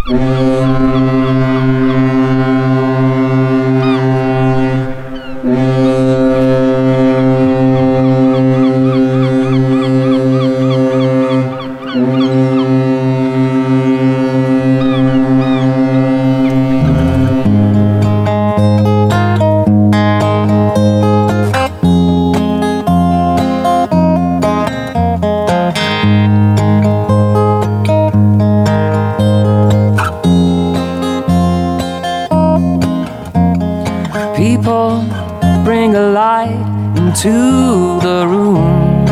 To the room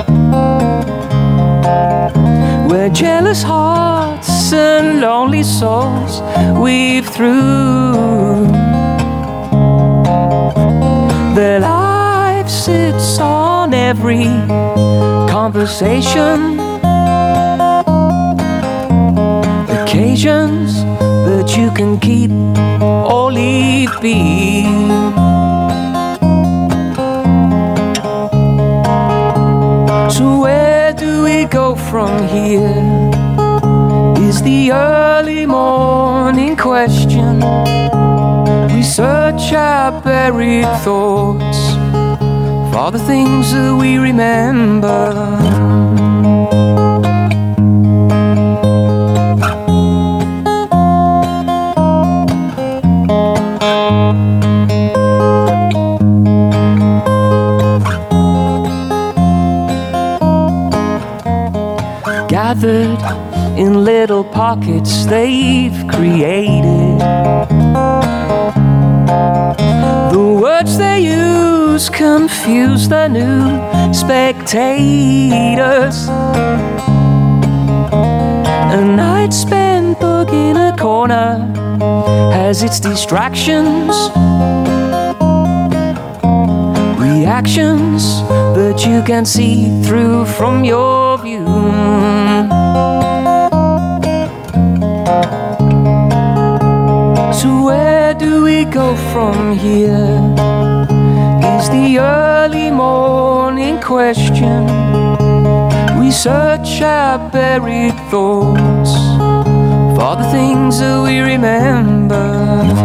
where jealous hearts and lonely souls weave through. Their life sits on every conversation, occasions that you can keep or leave be. So where do we go from here? Is the early morning question. We search our buried thoughts for the things that we remember. Gathered in little pockets they've created. The words they use confuse the new spectators. A night spent dug in a corner has its distractions, reactions that you can see through from your view. So where do we go from here? Is the early morning question. We search our buried thoughts for the things that we remember.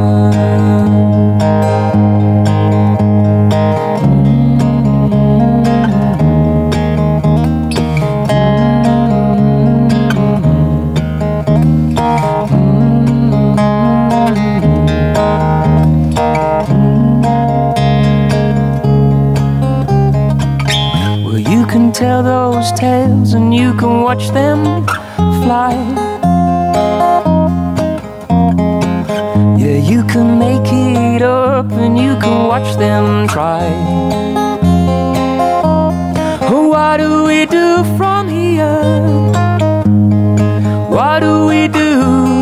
Tell those tales and you can watch them fly. Yeah, you can make it up and you can watch them try. Oh, what do we do from here? What do we do?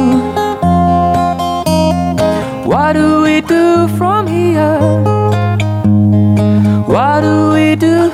What do we do from here? What do we do?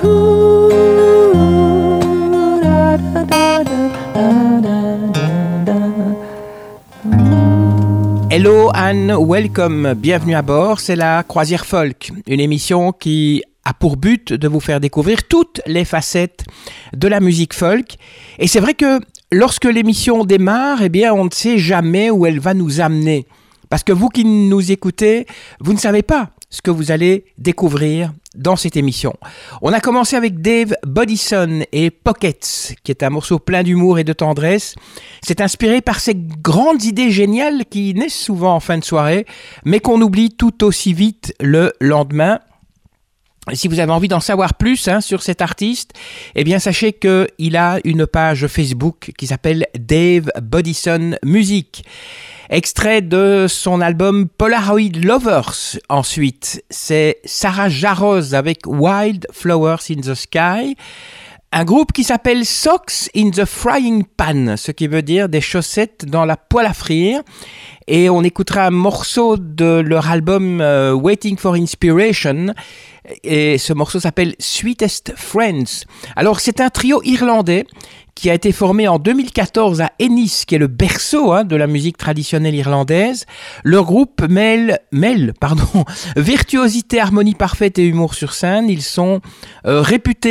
Hello and welcome, bienvenue à bord, c'est la Croisière Folk, une émission qui a pour but de vous faire découvrir toutes les facettes de la musique folk. Et c'est vrai que lorsque l'émission démarre, eh bien on ne sait jamais où elle va nous amener. Parce que vous qui nous écoutez, vous ne savez pas ce que vous allez découvrir dans cette émission. On a commencé avec Dave Bodison et Pockets, qui est un morceau plein d'humour et de tendresse. C'est inspiré par ces grandes idées géniales qui naissent souvent en fin de soirée, mais qu'on oublie tout aussi vite le lendemain. Si vous avez envie d'en savoir plus sur cet artiste, eh bien sachez qu'il a une page Facebook qui s'appelle Dave Bodison Music. Extrait de son album Polaroid Lovers. Ensuite, c'est Sarah Jarosz avec Wild Flowers in the Sky. Un groupe qui s'appelle Socks in the Frying Pan, ce qui veut dire des chaussettes dans la poêle à frire. Et on écoutera un morceau de leur album Waiting for Inspiration. Et ce morceau s'appelle Sweetest Friends. Alors, c'est un trio irlandais qui a été formé en 2014 à Ennis, qui est le berceau de la musique traditionnelle irlandaise. Leur groupe mêle virtuosité, harmonie parfaite et humour sur scène. Ils sont réputés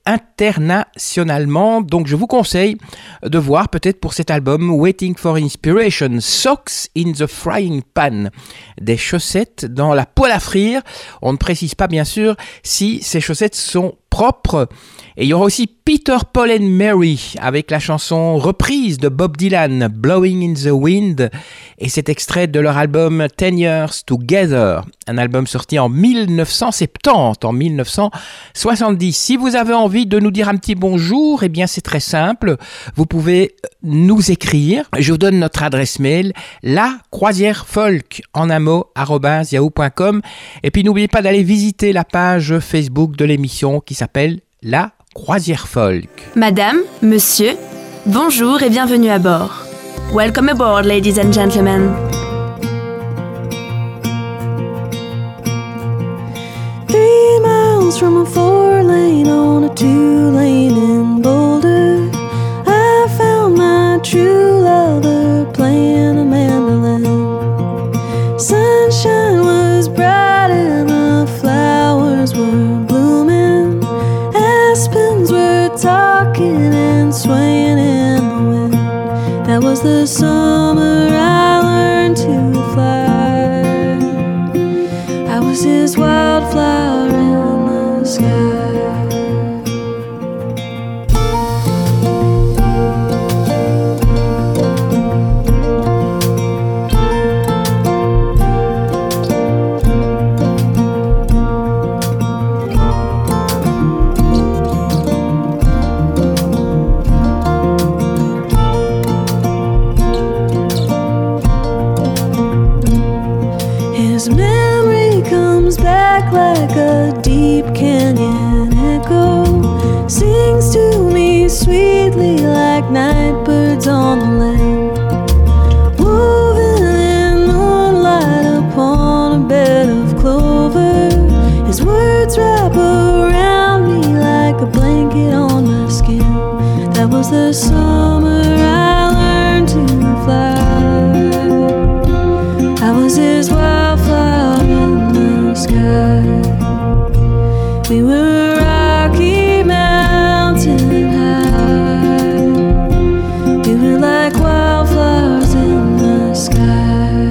internationalement. Donc je vous conseille de voir peut-être pour cet album Waiting for Inspiration, Socks in the Frying Pan, des chaussettes dans la poêle à frire. On ne précise pas bien sûr si ces chaussettes sont propres. Et il y aura aussi Peter, Paul and Mary avec la chanson reprise de Bob Dylan, Blowing in the Wind, et cet extrait de leur album 10 Years Together, un album sorti en 1970, en 1970. Si vous avez envie de nous dire un petit bonjour, eh bien c'est très simple, vous pouvez nous écrire. Je vous donne notre adresse mail, lacroisièrefolk en un mot @yahoo.com, et puis n'oubliez pas d'aller visiter la page Facebook de l'émission qui s'appelle La Croisière Folk. Madame, monsieur, bonjour et bienvenue à bord. Welcome aboard, ladies and gentlemen. 3 miles from a 4-lane on a 2-lane in Boulder, I found my true lover playing a mandolin. Sunshine was bright and the flowers were blooming. Aspens were talking and swaying in the wind. That was the summer I learned to fly. I was his wildflower in the sky. His memory comes back like a deep canyon echo, sings to me sweetly like night birds on the lane, woven in moonlight upon a bed of clover. His words wrap around me like a blanket on my skin. That was the summer I learned to fly. I was his wildflower in the sky. We were Rocky Mountain high. We were like wildflowers in the sky.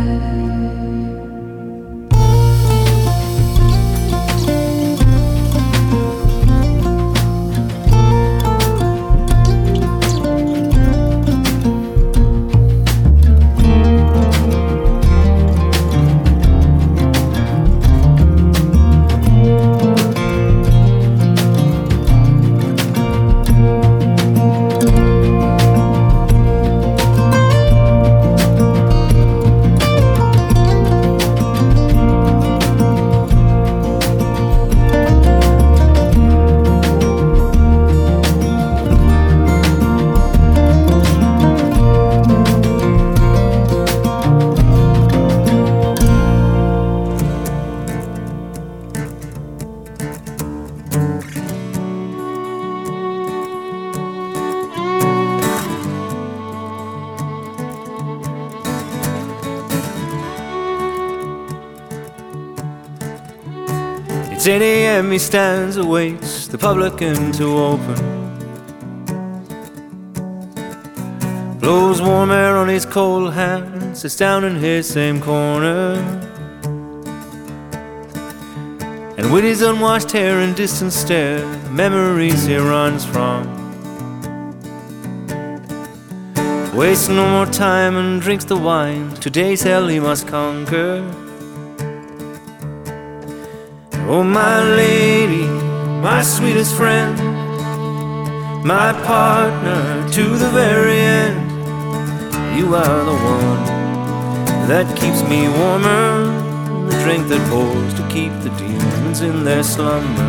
It's 8 a.m. he stands, awaits the publican to open. Blows warm air on his cold hands, sits down in his same corner. And with his unwashed hair and distant stare, memories he runs from. Wastes no more time and drinks the wine. Today's hell he must conquer. Oh, my lady, my sweetest friend, my partner to the very end. You are the one that keeps me warmer, the drink that pours to keep the demons in their slumber.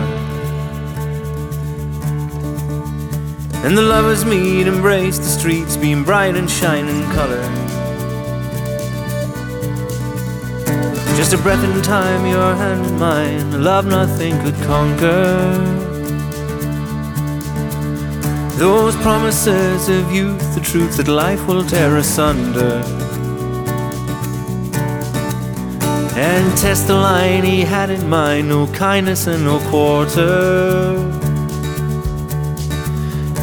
And the lovers meet, embrace the streets, beam bright and shine in color. Just a breath in time, your hand in mine, love nothing could conquer. Those promises of youth, the truth that life will tear asunder. And test the line he had in mind, no kindness and no quarter.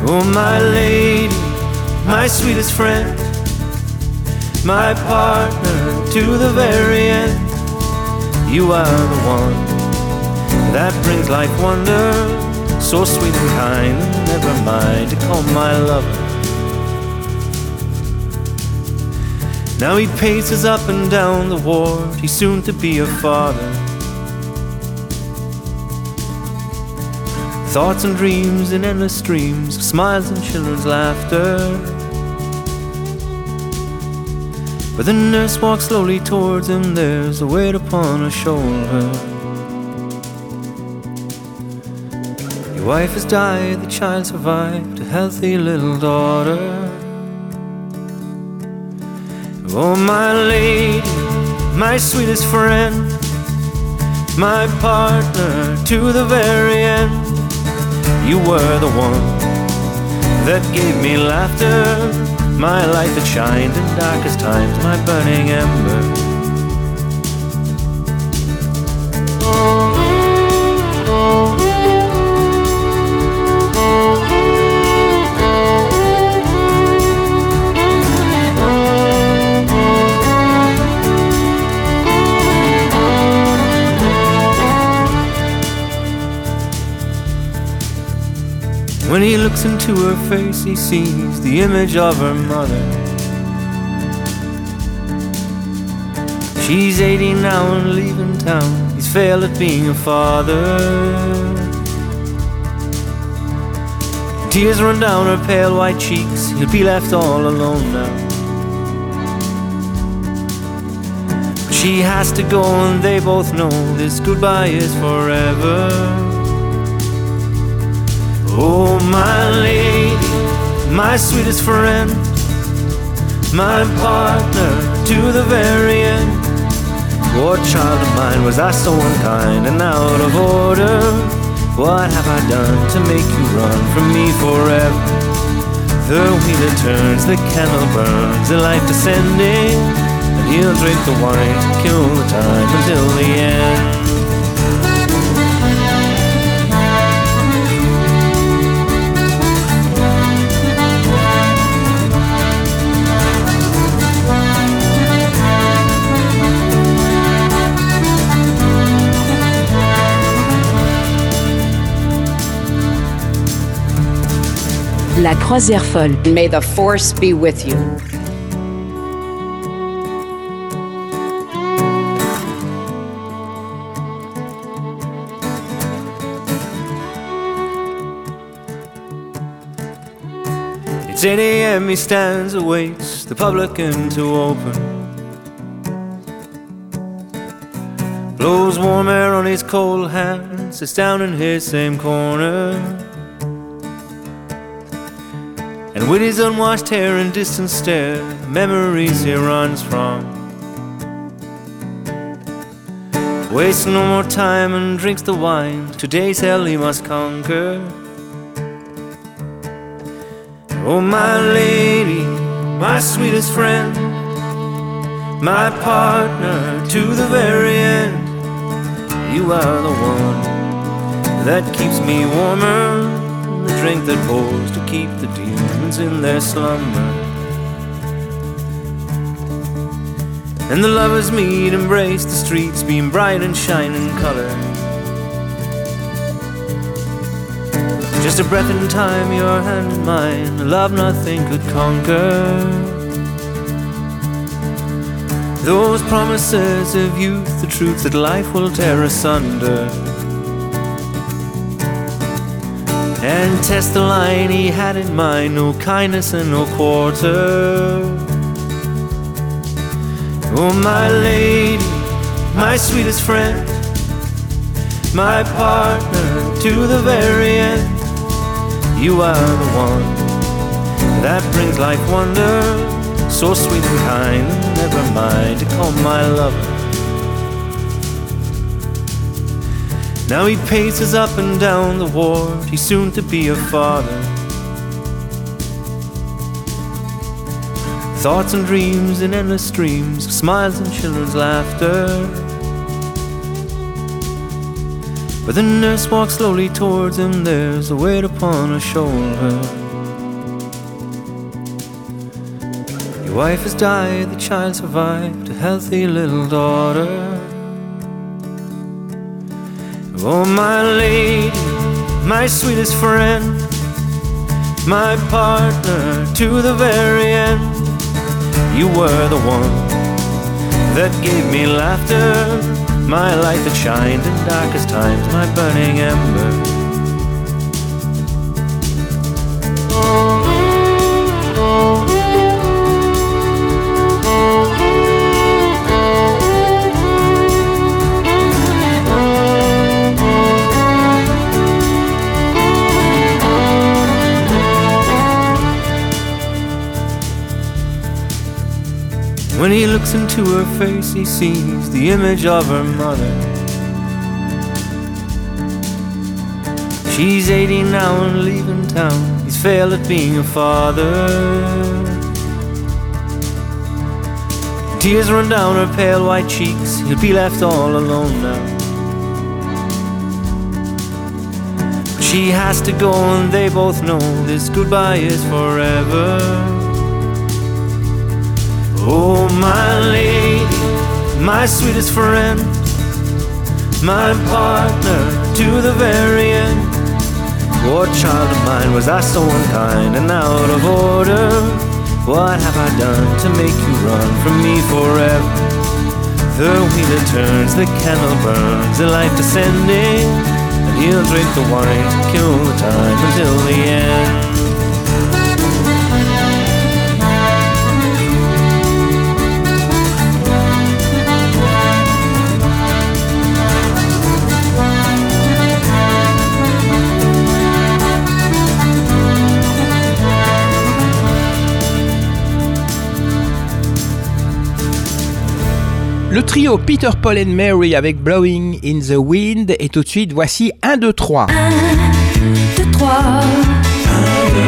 Oh, my lady, my sweetest friend, my partner to the very end. You are the one that brings life wonder, so sweet and kind, never mind to call my lover. Now he paces up and down the ward, he's soon to be a father. Thoughts and dreams in endless streams of smiles and children's laughter. But the nurse walks slowly towards him, there's a weight upon her shoulder. Your wife has died, the child survived, a healthy little daughter. Oh, my lady, my sweetest friend, my partner to the very end. You were the one that gave me laughter, my light that shined in darkest times, my burning ember. When he looks into her face, he sees the image of her mother. She's 80 now and leaving town, he's failed at being a father. Tears run down her pale white cheeks, he'll be left all alone now. But she has to go and they both know this goodbye is forever. Oh, my lady, my sweetest friend, my partner to the very end. What child of mine was I so unkind and out of order? What have I done to make you run from me forever? The wheel turns, the candle burns, the light descending, and he'll drink the wine to kill the time until the end. La Croisière Folle. May the force be with you. It's 8 a.m. he stands and waits the publican to open. Blows warm air on his cold hands, sits down in his same corner. And with his unwashed hair and distant stare, memories he runs from. Wastes no more time and drinks the wine, today's hell he must conquer. Oh, my lady, my sweetest friend, my partner to the very end. You are the one that keeps me warmer, the drink that pours to keep the demons in their slumber. And the lovers meet, embrace the streets, beam bright and shining color. Just a breath in time, your hand in mine, a love nothing could conquer. Those promises of youth, the truth that life will tear asunder. And test the line he had in mind, no kindness and no quarter. Oh, my lady, my sweetest friend, my partner to the very end. You are the one that brings life wonder, so sweet and kind, never mind to call my lover. Now he paces up and down the ward, he's soon to be a father. Thoughts and dreams in endless streams of smiles and children's laughter. But the nurse walks slowly towards him, there's a weight upon her shoulder. The wife has died, the child survived, a healthy little daughter. Oh, my lady, my sweetest friend, my partner to the very end. You were the one that gave me laughter, my light that shined in darkest times, my burning ember. When he looks into her face, he sees the image of her mother. She's 80 now and leaving town. He's failed at being a father. Tears run down her pale white cheeks. He'll be left all alone now. But she has to go and they both know this goodbye is forever. Oh, my lady, my sweetest friend, my partner to the very end. Poor child of mine, was I so unkind and out of order? What have I done to make you run from me forever? The wheel turns, the candle burns, the light descending, and he'll drink the wine to kill the time until the end. Le trio Peter, Paul and Mary avec Blowing in the Wind et tout de suite voici 1, 2, 3. 1, 2, 3. 1, 2,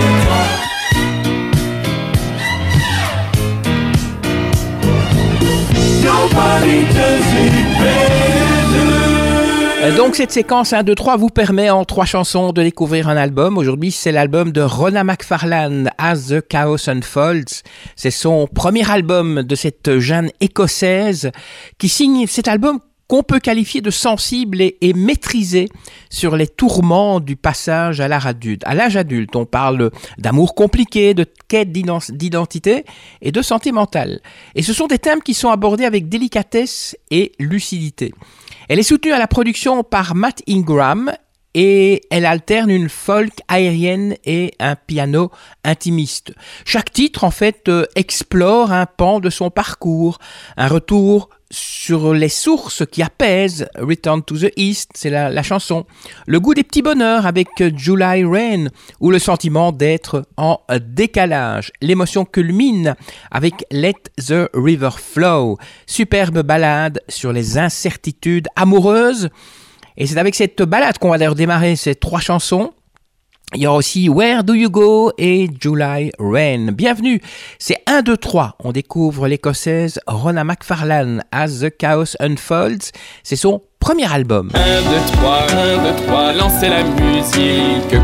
3. Nobody does it better. Donc cette séquence 1, 2, 3 vous permet en 3 chansons de découvrir un album. Aujourd'hui c'est l'album de Rhona McFarlane, As the Chaos Unfolds. C'est son premier album de cette jeune écossaise qui signe cet album qu'on peut qualifier de sensible et maîtrisé sur les tourments du passage à l'âge adulte. On parle d'amour compliqué, de quête d'identité et de santé mentale. Et ce sont des thèmes qui sont abordés avec délicatesse et lucidité. Elle est soutenue à la production par Matt Ingram et elle alterne une folk aérienne et un piano intimiste. Chaque titre, en fait, explore un pan de son parcours, un retour sur les sources qui apaisent. Return to the East, c'est la chanson. Le goût des petits bonheurs avec July Rain, ou le sentiment d'être en décalage. L'émotion culmine avec Let the River Flow, superbe ballade sur les incertitudes amoureuses. Et c'est avec cette ballade qu'on va d'ailleurs démarrer ces 3 chansons. Il y aura aussi Where Do You Go et July Rain. Bienvenue, c'est 1, 2, 3. On découvre l'écossaise Rhona McFarlane, As the Chaos Unfolds. C'est son premier album. 1, 2, 3, 1, 2, 3, lancez la musique.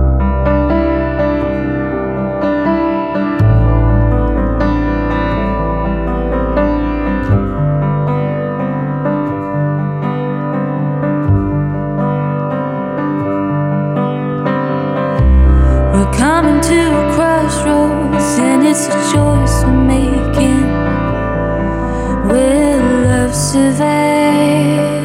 Coming to a crossroads, and it's a choice we're making. Will love survive?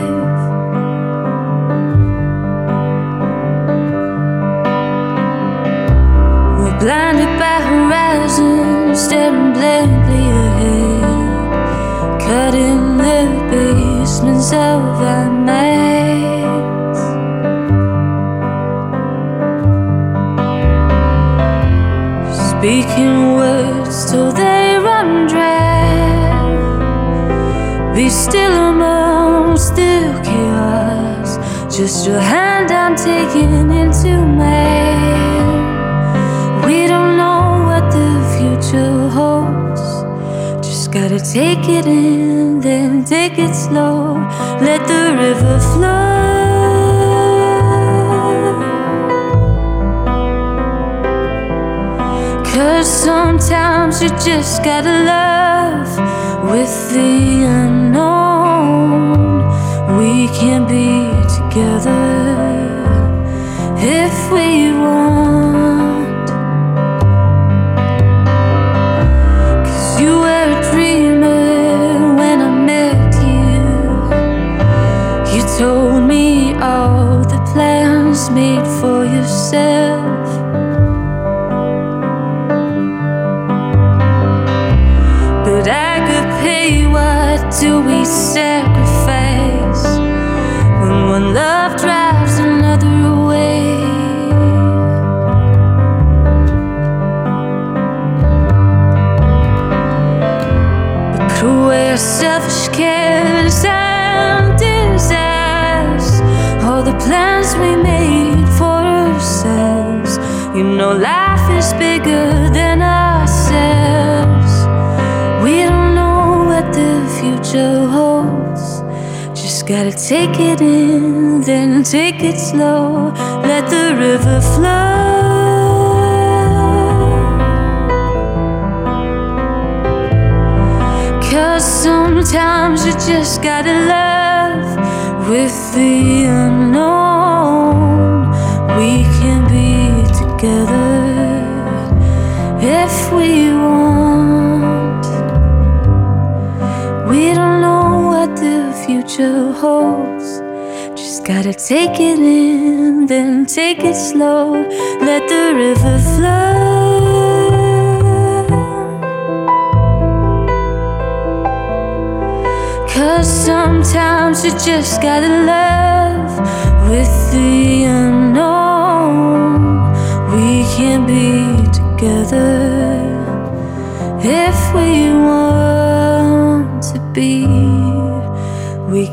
We're blinded by horizons, staring blankly ahead, cutting the basements of our minds. Speaking words till they run dry. Be still amongst the chaos. Just your hand I'm taking into mine. We don't know what the future holds. Just gotta take it in, then take it slow. Let the river flow. 'Cause some sometimes you just gotta love with the unknown. We can be together if we want. 'Cause you were a dreamer when I met you. You told me all the plans made for yourself. But I could pay, what do we sacrifice when one love drives another away? We put away our selfish cares and desires, all the plans we made for ourselves. You know life is bigger than ourselves. We don't know what the future holds. Just gotta take it in, then take it slow. Let the river flow. 'Cause sometimes you just gotta love with the unknown. We can be together if we want. We don't know what the future holds. Just gotta take it in, then take it slow. Let the river flow. 'Cause sometimes you just gotta love with the unknown. We can be together if we want to be. We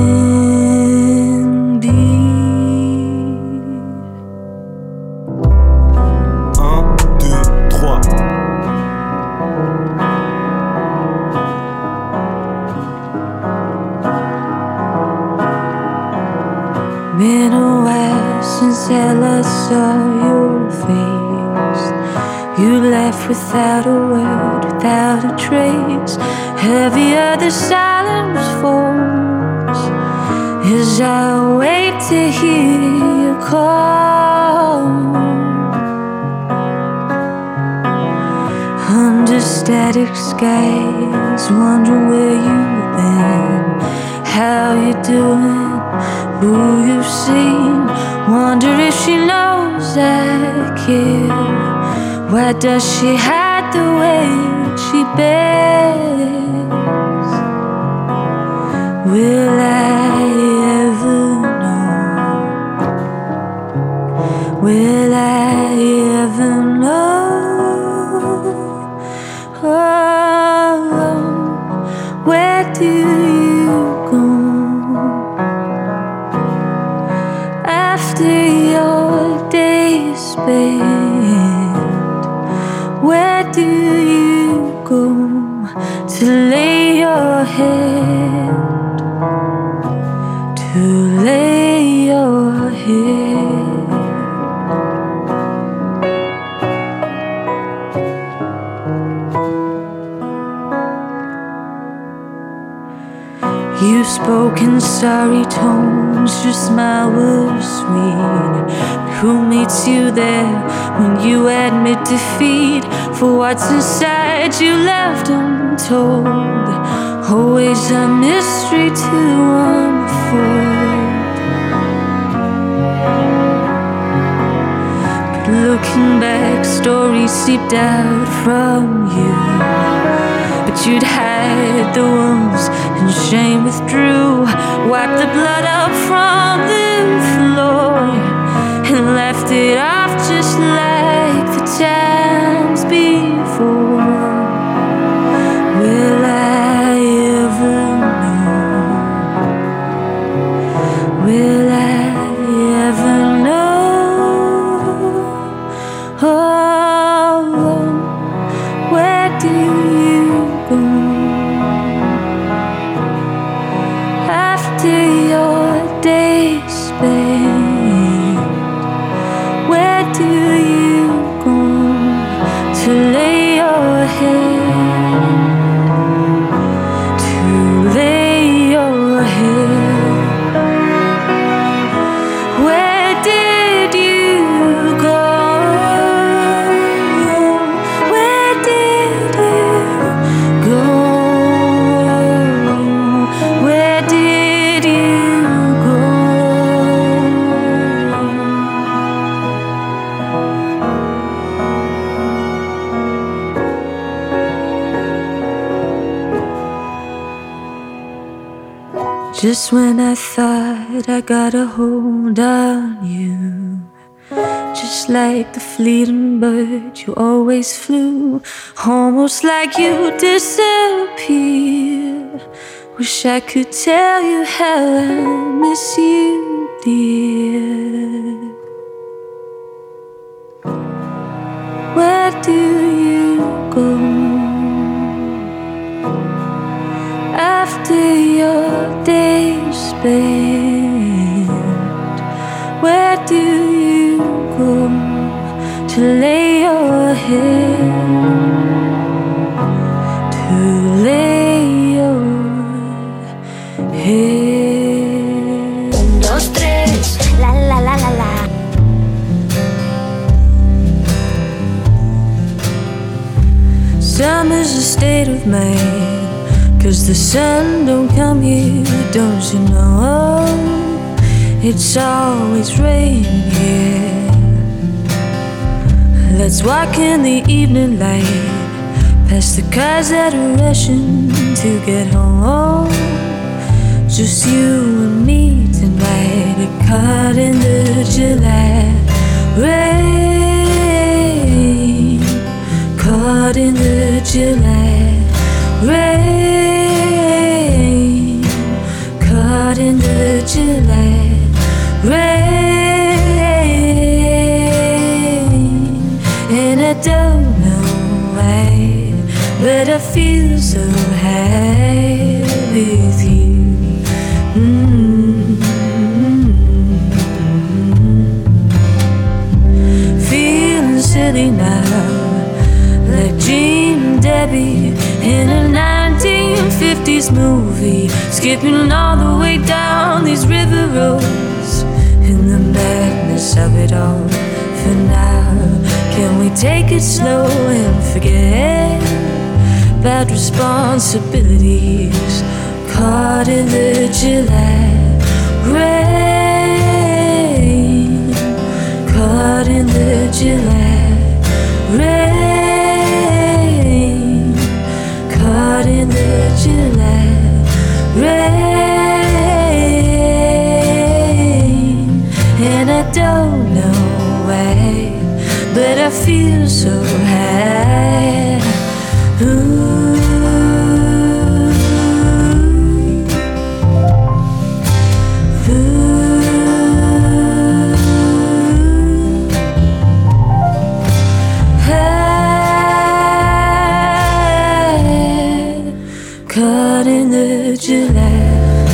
can be. 1, 2, 3. Been a while since I last saw your face. You left without a word, without a trace. Heavier the silence falls as I wait to hear you call. Under static skies, wonder where you've been, how you doing, who you've seen. Wonder if she knows I care. Why does she hide the way she bears? Will I ever know? Will I ever know? Oh, where do you go after your days spent? Where do you go to lay your head? To lay your head. You spoke in sorry tones, your smile was sweet. Who meets you there when you admit defeat? For what's inside you left untold, always a mystery to unfold. But looking back, stories seeped out from you. But you'd hide the wounds and shame withdrew. Wiped the blood up from the floor and left it off just like the times before. Will I ever know? Will I ever know? Oh, where do you go after your days spent? Where do you go to lay Just when I thought I got a hold on you, just like the fleeting bird you always flew, almost like you disappeared. Wish I could tell you how I miss you, dear. Where do you go after your days spent? Where do you go to lay your head? To lay your head. 1, 2, 3, la la la la la. Summer's a state of mind, 'cause the sun don't come here, don't you know? It's always raining here. Let's walk in the evening light, past the cars that are rushing to get home. Just you and me tonight, caught in the July rain, caught in the July rain, caught in the July rain. And I don't know why, but I feel so high with you. Feeling silly now, like Jean Debbie in a 1950s movie, skipping all the way down these river roads in the madness of it all. For now, can we take it slow and forget about responsibilities? Caught in the July rain, caught in the July rain, caught in the July rain. And I don't know why, but I feel so high. Ooh. Caught in the July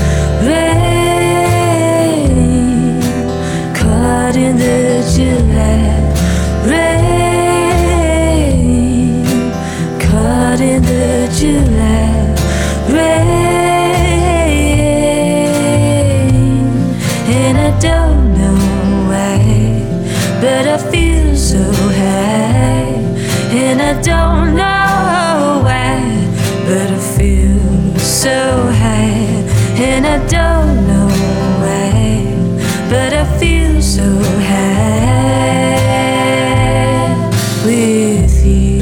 rain, caught in the July rain, caught in the July rain. And I don't know why, but I feel so high. And I don't know why, but I feel so high. And I don't know why, but I feel so high with you.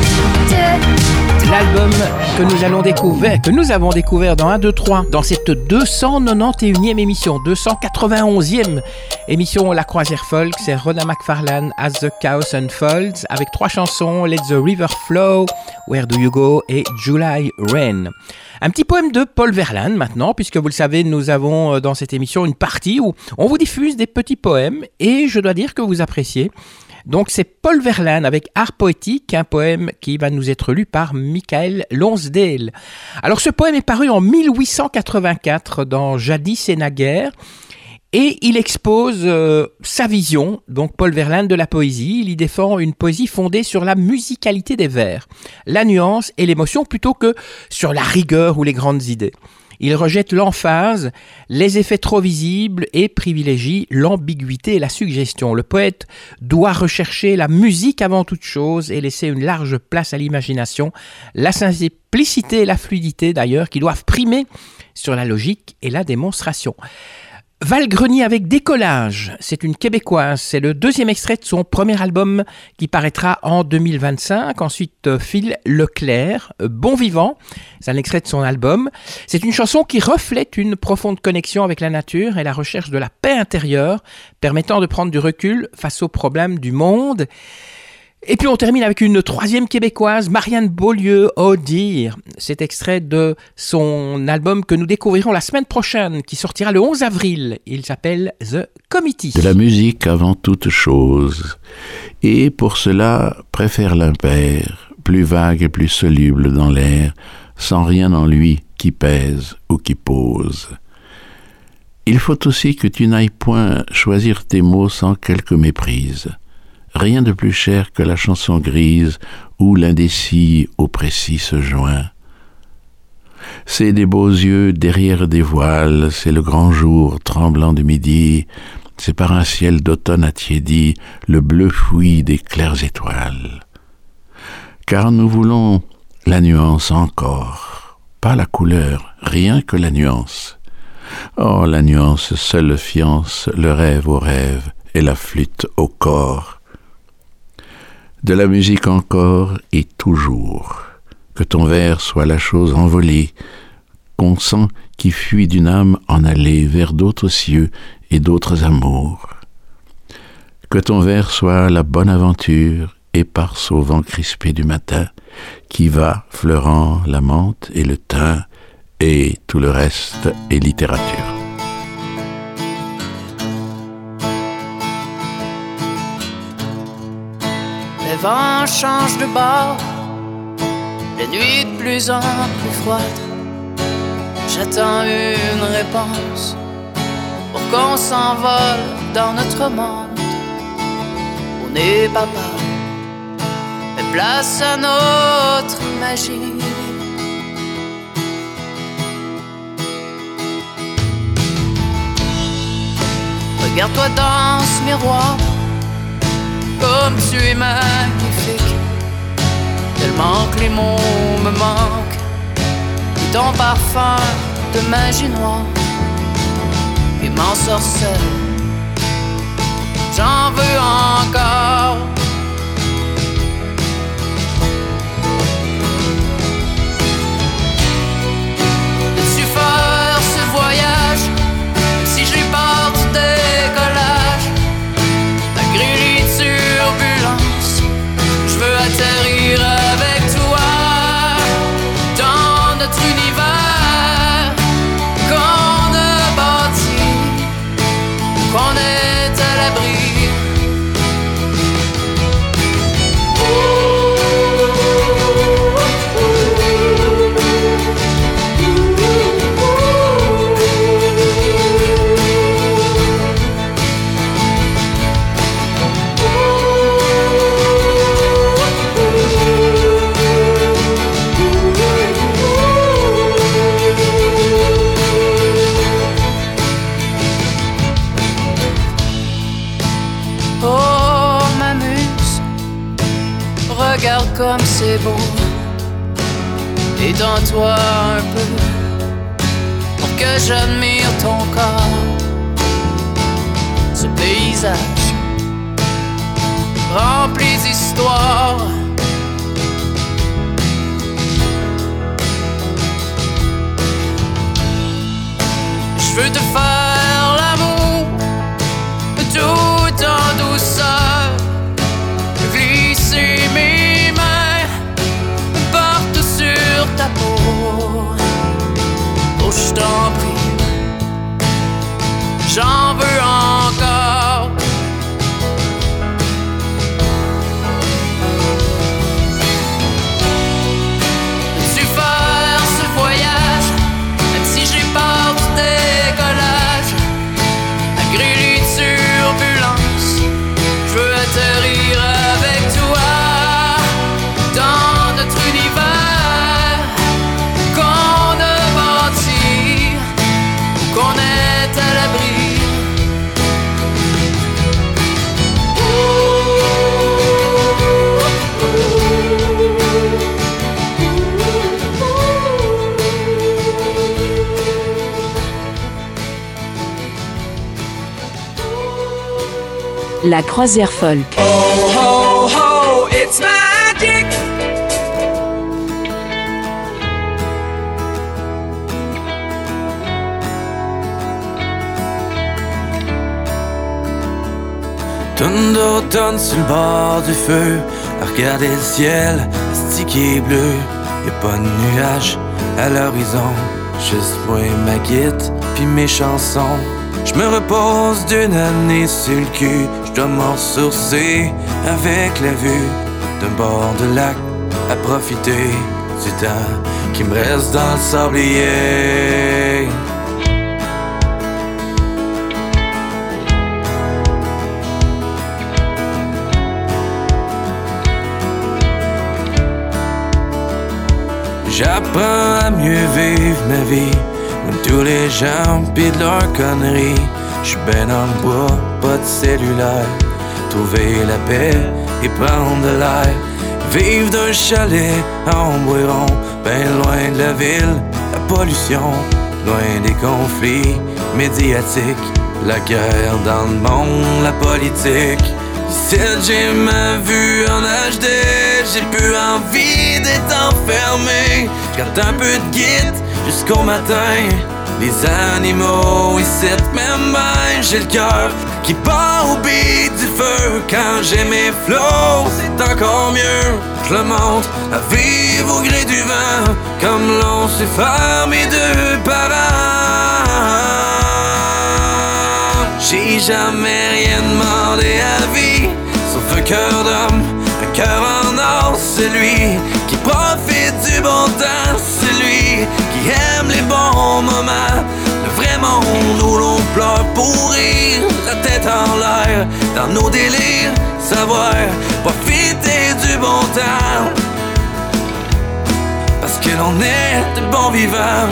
L'album que nous avons découvert dans 1, 2, 3, dans cette 291e émission, 291e émission La Croisière Folk, c'est Rhoda McFarlane, As the Chaos Unfolds, avec 3 chansons, Let the River Flow, Where Do You Go et July Rain. Un petit poème de Paul Verlaine maintenant, puisque vous le savez, nous avons dans cette émission une partie où on vous diffuse des petits poèmes et je dois dire que vous appréciez. Donc c'est Paul Verlaine avec Art poétique, un poème qui va nous être lu par Michael Lonsdale. Alors ce poème est paru en 1884 dans Jadis et naguère et il expose sa vision, donc Paul Verlaine, de la poésie. Il y défend une poésie fondée sur la musicalité des vers, la nuance et l'émotion plutôt que sur la rigueur ou les grandes idées. Il rejette l'emphase, les effets trop visibles et privilégie l'ambiguïté et la suggestion. Le poète doit rechercher la musique avant toute chose et laisser une large place à l'imagination, la simplicité et la fluidité d'ailleurs qui doivent primer sur la logique et la démonstration. Val Grenier avec Décollage, c'est une Québécoise, c'est le deuxième extrait de son premier album qui paraîtra en 2025. Ensuite, Phil Leclerc, Bon Vivant, c'est un extrait de son album. C'est une chanson qui reflète une profonde connexion avec la nature et la recherche de la paix intérieure, permettant de prendre du recul face aux problèmes du monde. Et puis on termine avec une troisième Québécoise, Marianne Beaulieu, Oh Dire. C'est extrait de son album que nous découvrirons la semaine prochaine, qui sortira le 11 avril. Il s'appelle The Committee. De la musique avant toute chose. Et pour cela, préfère l'impair, plus vague et plus soluble dans l'air, sans rien en lui qui pèse ou qui pose. Il faut aussi que tu n'ailles point choisir tes mots sans quelque méprise. Rien de plus cher que la chanson grise où l'indécis au précis se joint. C'est des beaux yeux derrière des voiles, c'est le grand jour tremblant de midi, c'est par un ciel d'automne attiédi le bleu fouillis des claires étoiles. Car nous voulons la nuance encore, pas la couleur, rien que la nuance. Oh, la nuance seule fiance le rêve au rêve et la flûte au corps. De la musique encore et toujours, que ton vers soit la chose envolée, qu'on sent qui fuit d'une âme en allée vers d'autres cieux et d'autres amours. Que ton vers soit la bonne aventure, éparse au vent crispé du matin, qui va fleurant la menthe et le thym, et tout le reste est littérature. Les vents changent de bord, les nuits de plus en plus froides. J'attends une réponse pour qu'on s'envole dans notre monde. On n'est pas peur, mais place à notre magie. Regarde-toi dans ce miroir, comme tu es magnifique, tellement que les mots me manquent, et ton parfum de magie noire, et m'ensorcelle, j'en veux encore. Peux-tu faire ce voyage, si j'ai peur du décollage, malgré les turbulences, je veux atterrir avec toi dans notre univers qu'on a bâti, qu'on est à l'abri. Regarde comme c'est beau, étends-toi un peu pour que j'admire ton corps. Ce paysage rempli d'histoires, je veux te faire l'amour tout en douceur, glisser mes mains partout sur ta peau. Oh, je t'en prie, j'en veux encore. La croisière folk. Oh ho ho, it's magic. Tonne d'automne sur le bord du feu, à regarder le ciel, stické bleu. Y'a pas de nuages à l'horizon, juste moi et ma guitare, pis mes chansons. J'me repose d'une année sur le cul, j'dois m'en ressourcer avec la vue d'un bord de lac, à profiter du temps qui me reste dans le sablier. J'apprends à mieux vivre ma vie, comme tous les gens pis de leurs conneries. J'suis ben dans le bois, pas de cellulaire, trouver la paix et prendre de l'air. Vivre d'un chalet en Boiron, ben loin de la ville, la pollution, loin des conflits médiatiques, la guerre dans le monde, la politique. Ici j'ai ma vue en HD, j'ai plus envie d'être enfermé. J'garde un peu de guide jusqu'au matin. Les animaux ici même ben, j'ai le cœur qui bat au beat du feu. Quand j'ai mes flots, c'est encore mieux. Je le montre à vivre au gré du vent, comme l'on sait faire mes deux parents. J'ai jamais rien demandé à la vie, sauf un cœur d'homme, un cœur en or. Celui qui profite du bon temps, celui qui aime les bons moments. Le vrai monde où l'on pleure pour rire, la tête en l'air, dans nos délires, savoir profiter du bon temps, parce que l'on est de bons vivants.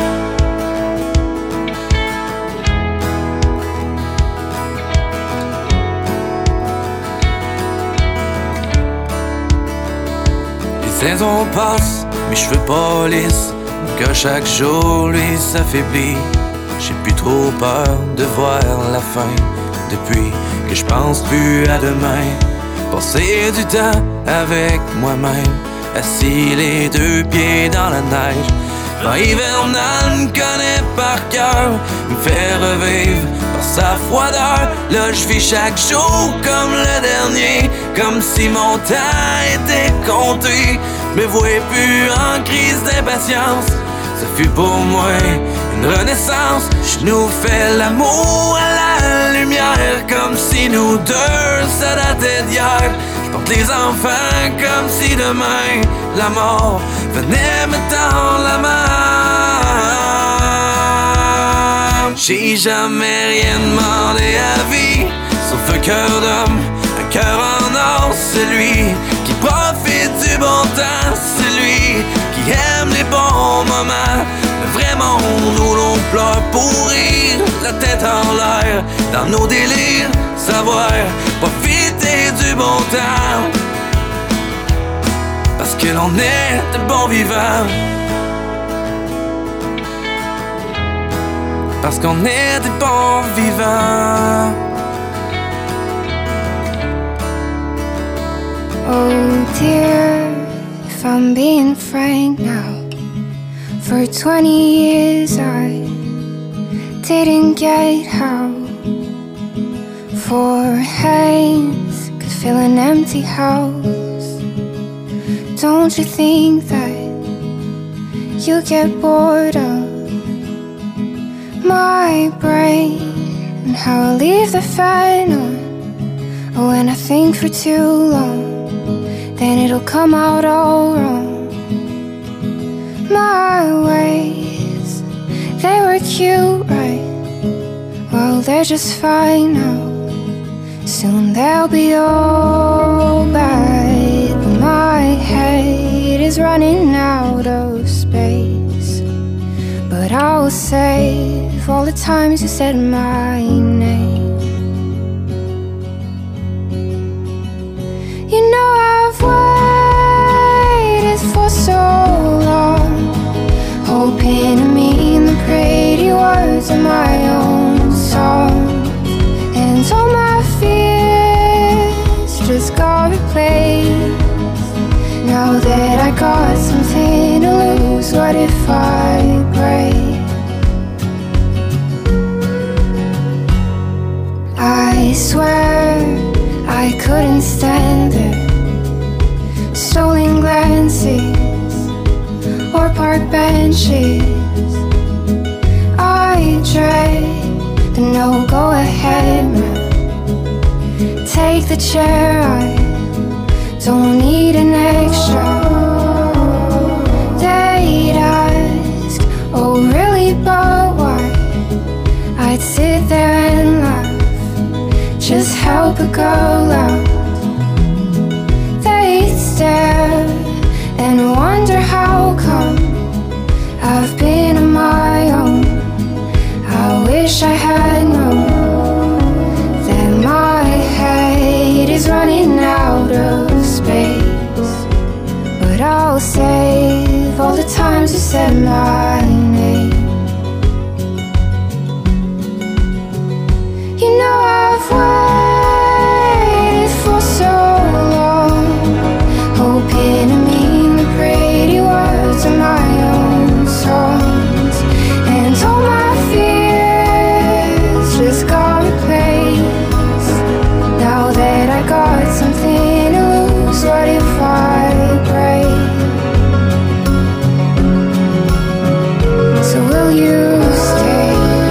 Les saisons passent, mes cheveux pas lisses, mon cœur chaque jour lui s'affaiblit. J'ai plus trop peur de voir la fin, depuis que je pense plus à demain. Passer du temps avec moi-même, assis les deux pieds dans la neige. Vent hivernal me connaît par cœur, me fait revivre par sa froideur. Là je vis chaque jour comme le dernier, comme si mon temps était compté. Me voyais plus en crise d'impatience, ça fut pour moi une renaissance. Je nous fais l'amour à la lumière, comme si nous deux ça datait d'hier. Je porte les enfants comme si demain la mort venait me tendre la main. J'ai jamais rien demandé à la vie, sauf un cœur d'homme, un cœur en or. Celui qui profite du bon temps, celui qui aime les bons moments. Le vrai monde où l'on pleure pour rire, la tête en l'air, dans nos délires, savoir profiter du bon temps, parce que l'on est de bons vivants, parce qu'on est des bons vivants. Oh dear, if I'm being frank now, for 20 years I didn't get how 4 hands could fill an empty house. Don't you think that you get bored of my brain and how I leave the fan on? Oh, when I think for too long, then it'll come out all wrong. My ways, they were cute, right? Well, they're just fine now. Soon they'll be all bad. But my head is running out of space, but I'll save all the times you said my name. You know I've waited for so long, hoping to mean the pretty words of my own song. And all my fears I got something to lose, what if I break? I swear I couldn't stand it. Stolen glances or park benches. I dread the no go ahead man. Take the chair, I don't need an extra. They'd ask, oh really, but why? I'd sit there and laugh, just help a girl out. They'd stare and wonder how come I've been on my own. I wish I had known that my head is running out of space. But I'll save all the times you said my name. You know I've waited for so long, hoping to mean the pretty words of my own songs, and all my fears just got replaced. Now that I got something to lose, what if I break? So will you stay?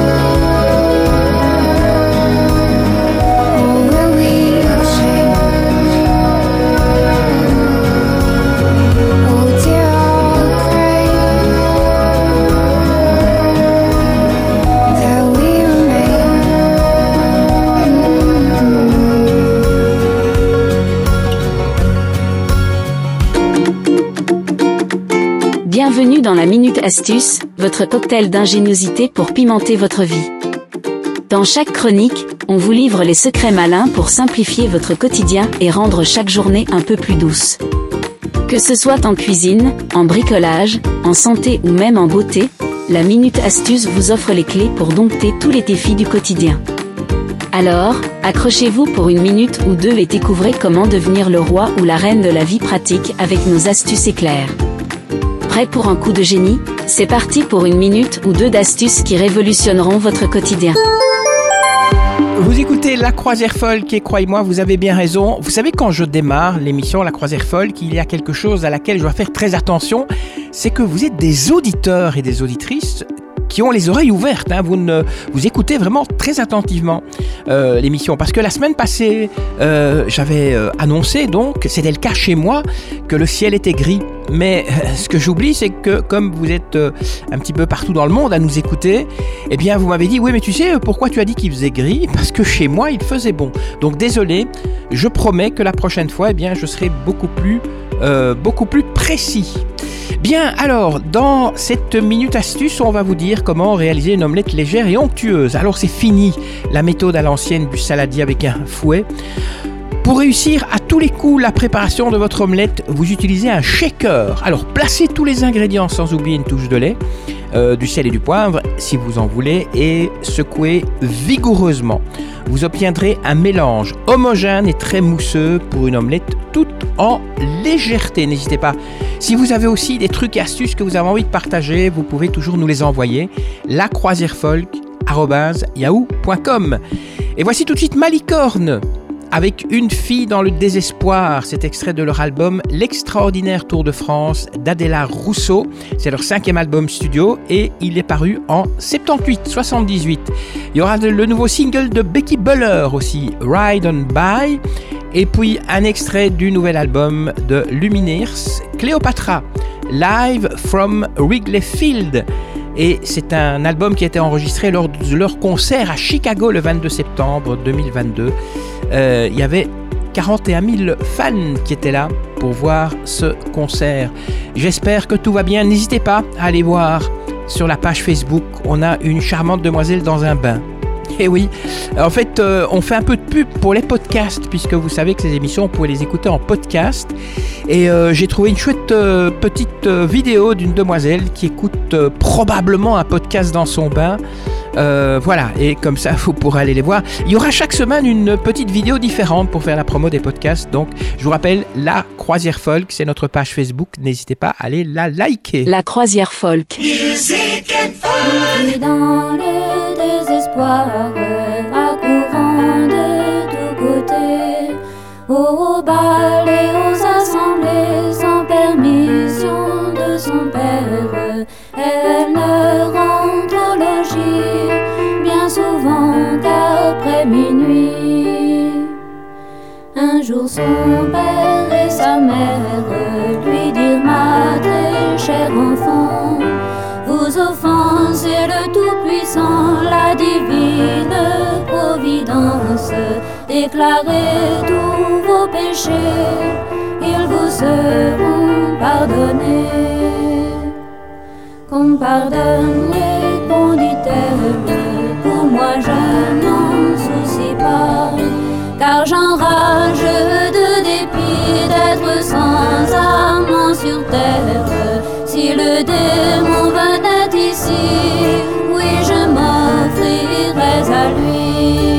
Bienvenue dans la Minute Astuce, votre cocktail d'ingéniosité pour pimenter votre vie. Dans chaque chronique, on vous livre les secrets malins pour simplifier votre quotidien et rendre chaque journée un peu plus douce. Que ce soit en cuisine, en bricolage, en santé ou même en beauté, la Minute Astuce vous offre les clés pour dompter tous les défis du quotidien. Alors, accrochez-vous pour une minute ou deux et découvrez comment devenir le roi ou la reine de la vie pratique avec nos astuces éclairs. Prêt pour un coup de génie? C'est parti pour une minute ou deux d'astuces qui révolutionneront votre quotidien. Vous écoutez La Croisière Folk et croyez-moi, vous avez bien raison. Vous savez, quand je démarre l'émission La Croisière Folk, il y a quelque chose à laquelle je dois faire très attention. C'est que vous êtes des auditeurs et des auditrices qui ont les oreilles ouvertes, hein. Vous écoutez vraiment très attentivement l'émission. Parce que la semaine passée, j'avais annoncé, donc, c'était le cas chez moi, que le ciel était gris. Mais ce que j'oublie, c'est que comme vous êtes un petit peu partout dans le monde à nous écouter, eh bien vous m'avez dit, oui mais tu sais pourquoi tu as dit qu'il faisait gris? Parce que chez moi il faisait bon. Donc désolé, je promets que la prochaine fois, eh bien je serai beaucoup plus précis. Bien, alors, dans cette minute astuce, on va vous dire comment réaliser une omelette légère et onctueuse. Alors c'est fini la méthode à l'ancienne du saladier avec un fouet. Pour réussir à tous les coups la préparation de votre omelette, vous utilisez un shaker. Alors placez tous les ingrédients sans oublier une touche de lait, du sel et du poivre si vous en voulez, et secouez vigoureusement. Vous obtiendrez un mélange homogène et très mousseux pour une omelette toute en légèreté. N'hésitez pas. Si vous avez aussi des trucs et astuces que vous avez envie de partager, vous pouvez toujours nous les envoyer. lacroisièrefolk@yahoo.com. Et voici tout de suite Malicorne avec Une fille dans le désespoir. C'est extrait de leur album L'extraordinaire Tour de France d'Adela Rousseau. C'est leur 5e album studio et il est paru en 78. Il y aura le nouveau single de Becky Buller aussi, Ride on By. Et puis un extrait du nouvel album de Lumineers, Cléopatra, Live from Wrigley Field. Et c'est un album qui a été enregistré lors de leur concert à Chicago le 22 septembre 2022. Il y avait 41 000 fans qui étaient là pour voir ce concert. J'espère que tout va bien. N'hésitez pas à aller voir sur la page Facebook. On a une charmante demoiselle dans un bain. Et oui, en fait, on fait un peu de pub pour les podcasts, puisque vous savez que ces émissions, on pouvait les écouter en podcast. Et j'ai trouvé une chouette petite vidéo d'une demoiselle qui écoute probablement un podcast dans son bain. Voilà, et comme ça, vous pourrez aller les voir. Il y aura chaque semaine une petite vidéo différente pour faire la promo des podcasts. Donc, je vous rappelle, La Croisière Folk, c'est notre page Facebook. N'hésitez pas à aller la liker. La Croisière Folk. Dans le désespoir, accourant de tous côtés, au bal et aux assemblées, sans permission de son père, elle ne rentre au logis, bien souvent qu'après minuit. Un jour son père et sa mère lui dirent: ma très chère enfant, vous offensez le Tout-Puissant, la divine providence. Déclarez tous vos péchés, ils vous seront pardonnés. Qu'on pardonne, répondit-elle, pour moi je n'en soucie pas, car j'enrage de dépit d'être sans amant sur terre. Si le démon venait ici, oui, je m'offrirais à lui.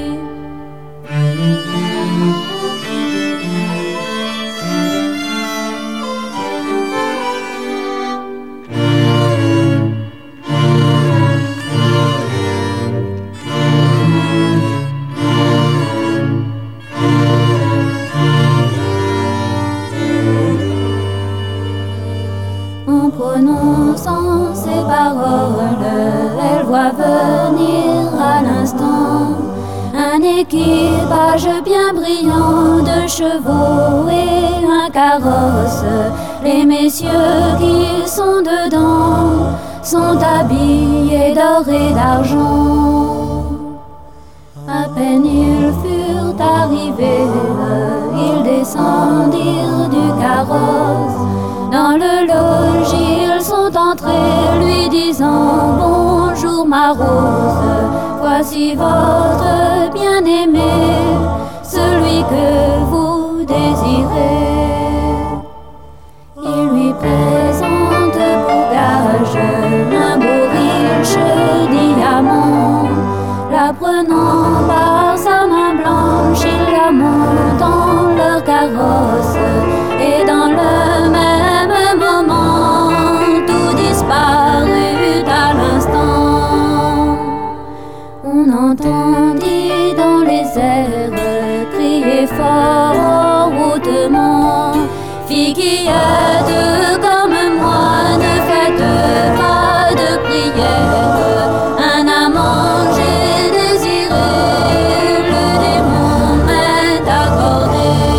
Prononçant ces paroles, elle voit venir à l'instant un équipage bien brillant de chevaux et un carrosse. Les messieurs qui sont dedans sont habillés d'or et d'argent. À peine ils furent arrivés, ils descendirent du carrosse. Dans le logis, ils sont entrés, lui disant: bonjour ma rose, voici votre bien-aimé, celui que vous désirez. Il lui présente pour gage un beau riche diamant. La prenant par sa main blanche, il la monte dans leur carrosse. Et dans le même moment, tout disparut à l'instant. On entendit dans les airs crier fort hautement: fille qui êtes comme moi, ne faites pas de prière. Un amant j'ai désiré, le démon m'est accordé.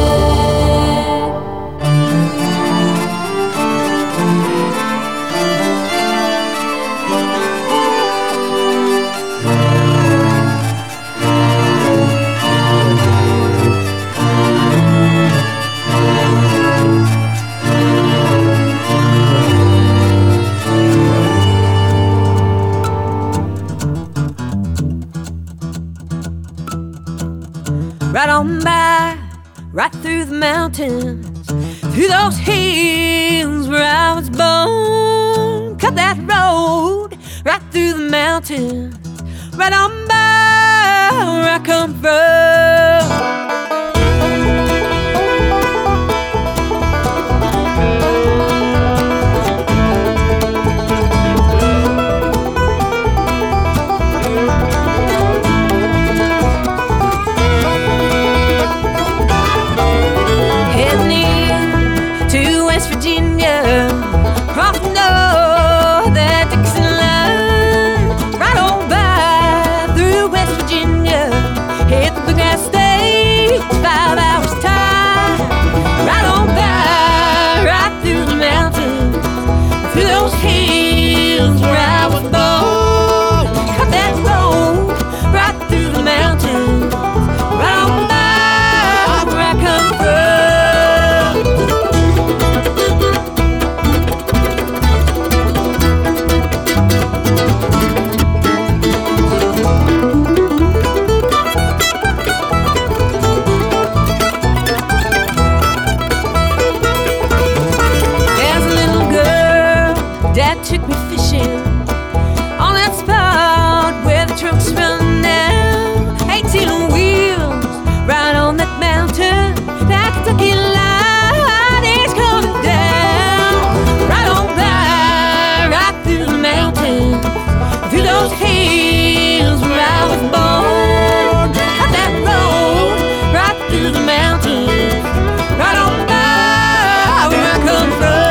Right on by, right through the mountains, through those hills where I was born. Cut that road, right through the mountains, right on by where I come from. Gas station. Dad took me fishing on that spot where the trucks run now. 18 wheels right on that mountain. That Kentucky line is coming down. Right on by, right through the mountains, through those hills where I was born. Cut that road right through the mountains, right on by where I come from.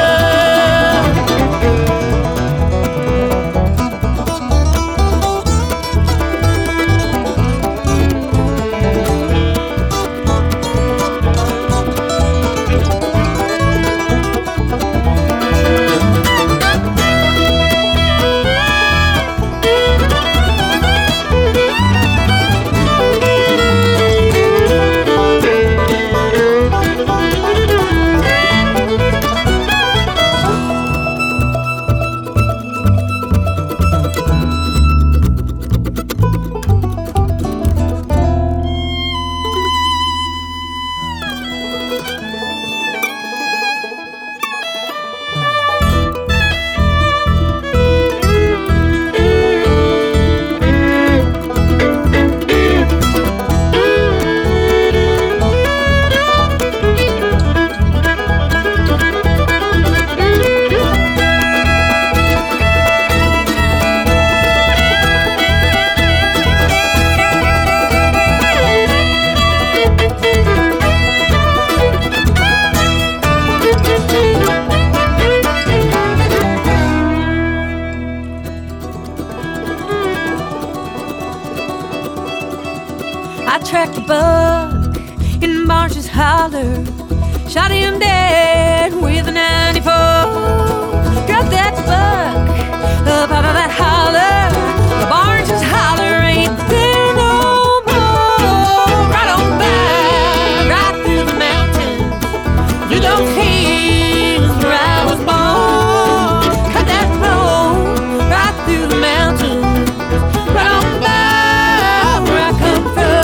I tracked a buck in Marsh's holler, shot him dead with a 94. Got that buck up out of that holler. The Barnes's holler ain't there no more. Right on by, right through the mountains, through those hills where I was born. Cut that road right through the mountains, right on by where I come from.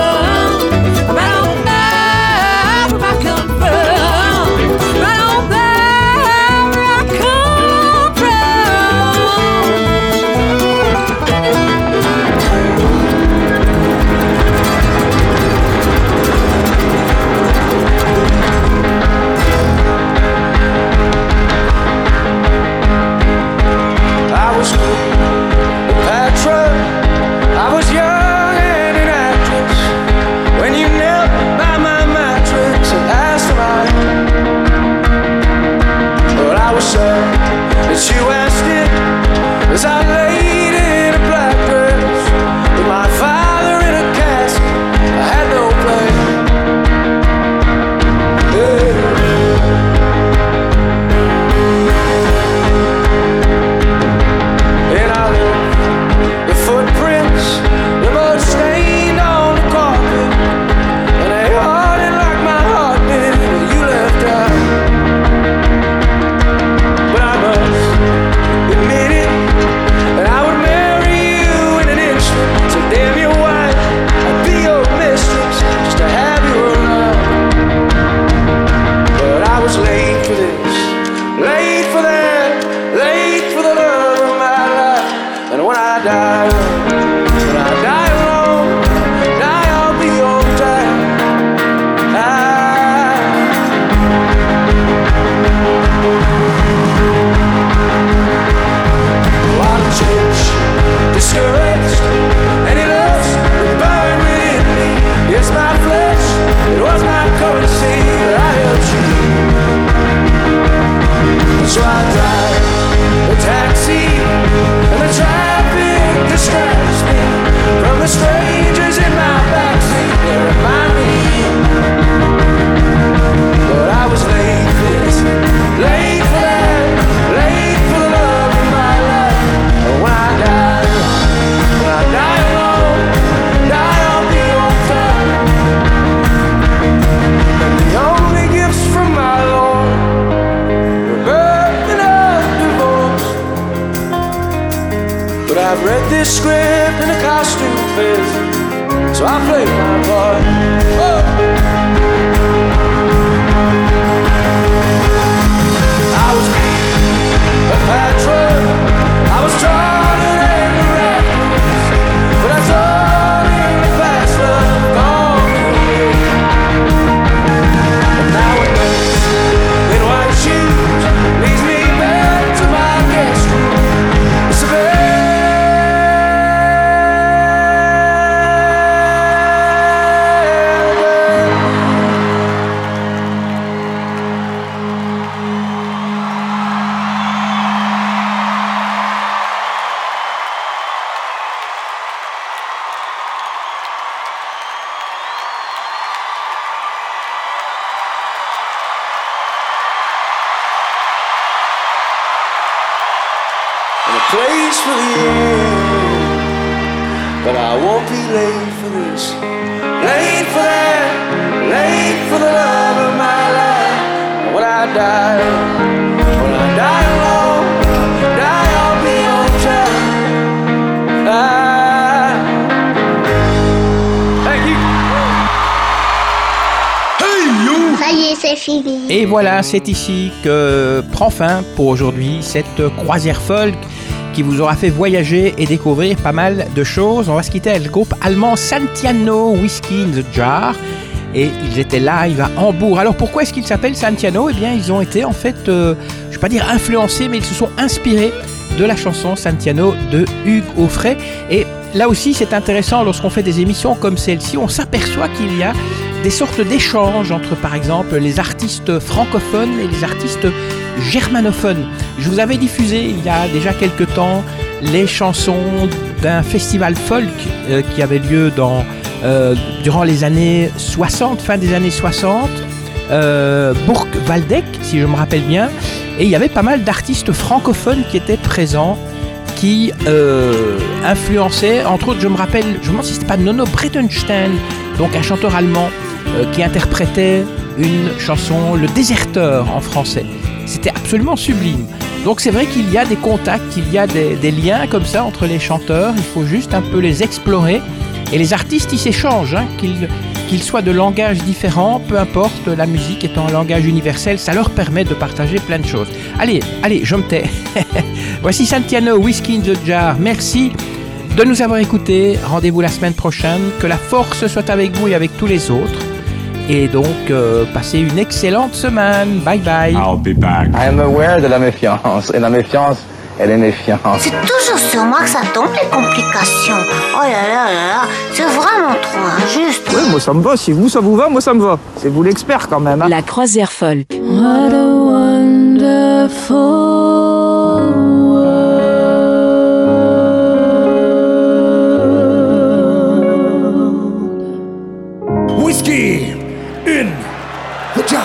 So I drive a taxi and the traffic distracts me from the strangers in my backseat. They remind me, but I was late for this, late for that, late for the love of my life. But when I die alone, die on the old time. And the only gifts from my Lord were birth and a divorce. But I've read this script in a costume face, so I played my part. Oh. I was a patron. and a place for the end. But I won't be late for this, late for that, late for the love of my life. And when I die alone, die I'll be on time. Ça y est, c'est fini. Et voilà, c'est ici que prend fin pour aujourd'hui cette croisière folk qui vous aura fait voyager et découvrir pas mal de choses. On va se quitter avec le groupe allemand Sant'Anno Whiskey in the Jar. Et ils étaient live à Hambourg. Alors pourquoi est-ce qu'ils s'appellent Sant'Anno ? Eh bien, ils ont été en fait, je ne vais pas dire influencés, mais ils se sont inspirés de la chanson Sant'Anno de Hugues Aufray. Et là aussi, c'est intéressant, lorsqu'on fait des émissions comme celle-ci, on s'aperçoit qu'il y a des sortes d'échanges entre, par exemple, les artistes francophones et les artistes germanophones. Je vous avais diffusé, il y a déjà quelques temps, les chansons d'un festival folk qui avait lieu durant les années 60, fin des années 60, Bourg-Waldeck, si je me rappelle bien, et il y avait pas mal d'artistes francophones qui étaient présents, qui influençaient, entre autres, je me demande si c'était pas Nono Bredenstein, donc un chanteur allemand, qui interprétait une chanson, Le Déserteur en français. C'était absolument sublime. Donc c'est vrai qu'il y a des contacts, qu'il y a des liens comme ça entre les chanteurs, il faut juste un peu les explorer. Et les artistes, ils s'échangent, hein, qu'ils soient de langages différents, peu importe, la musique étant un langage universel, ça leur permet de partager plein de choses. Allez, je me tais. Voici Sant'Anno Whiskey in the Jar. Merci de nous avoir écoutés. Rendez-vous la semaine prochaine. Que la force soit avec vous et avec tous les autres. Et donc, passez une excellente semaine. Bye bye. I'll be back. I am aware de la méfiance. Et la méfiance, elle est méfiante. C'est toujours sur moi que ça tombe, les complications. Oh là là là là, c'est vraiment trop injuste. Oui, moi ça me va. Si vous, ça vous va, moi ça me va. C'est vous l'expert quand même. Hein. La croisière folk. What a wonderful world. Whiskey in the jar.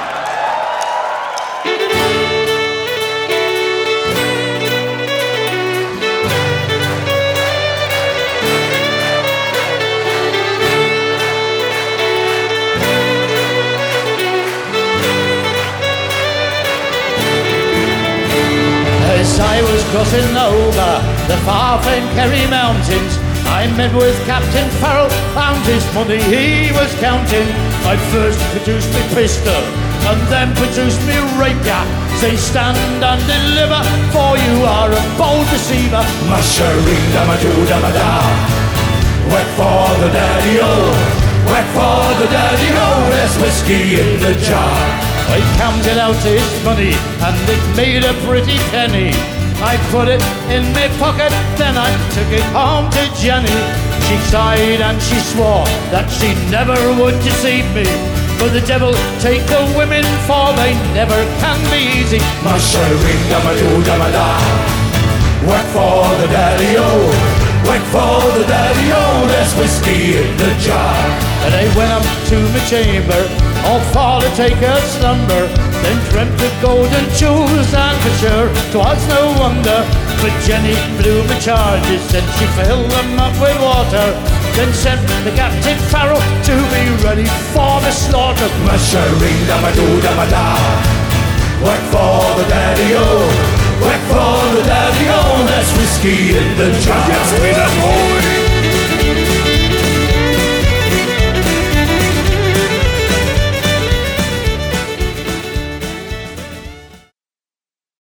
As I was crossing over the far-famed Kerry Mountains, I met with Captain Farrell, found his money he was counting. I first produced me pistol, and then produced me rapier. Say stand and deliver, for you are a bold deceiver. Masharee-dama-doo-dama-da, whack for the daddy-o, whack for the daddy-o, there's whiskey in the jar. I counted out his money, and it made a pretty penny. I put it in my pocket, then I took it home to Jenny. She sighed and she swore that she never would deceive me. But the devil take the women, for they never can be easy. Masharee-dama-doo-dama-da, whack for the daddy-o, whack for the daddy-o, there's whiskey in the jar. And I went up to my chamber, all for to take a slumber, then dreamt of golden jewels, and for sure 'twas no wonder. But Jenny blew my charges, and she filled them up with water, then sent the Captain Farrell to be ready for the slaughter. Masharee-dama-doo-dama-da, whack for the daddy-o, whack for the daddy-o, there's whiskey in the jar. Yes, we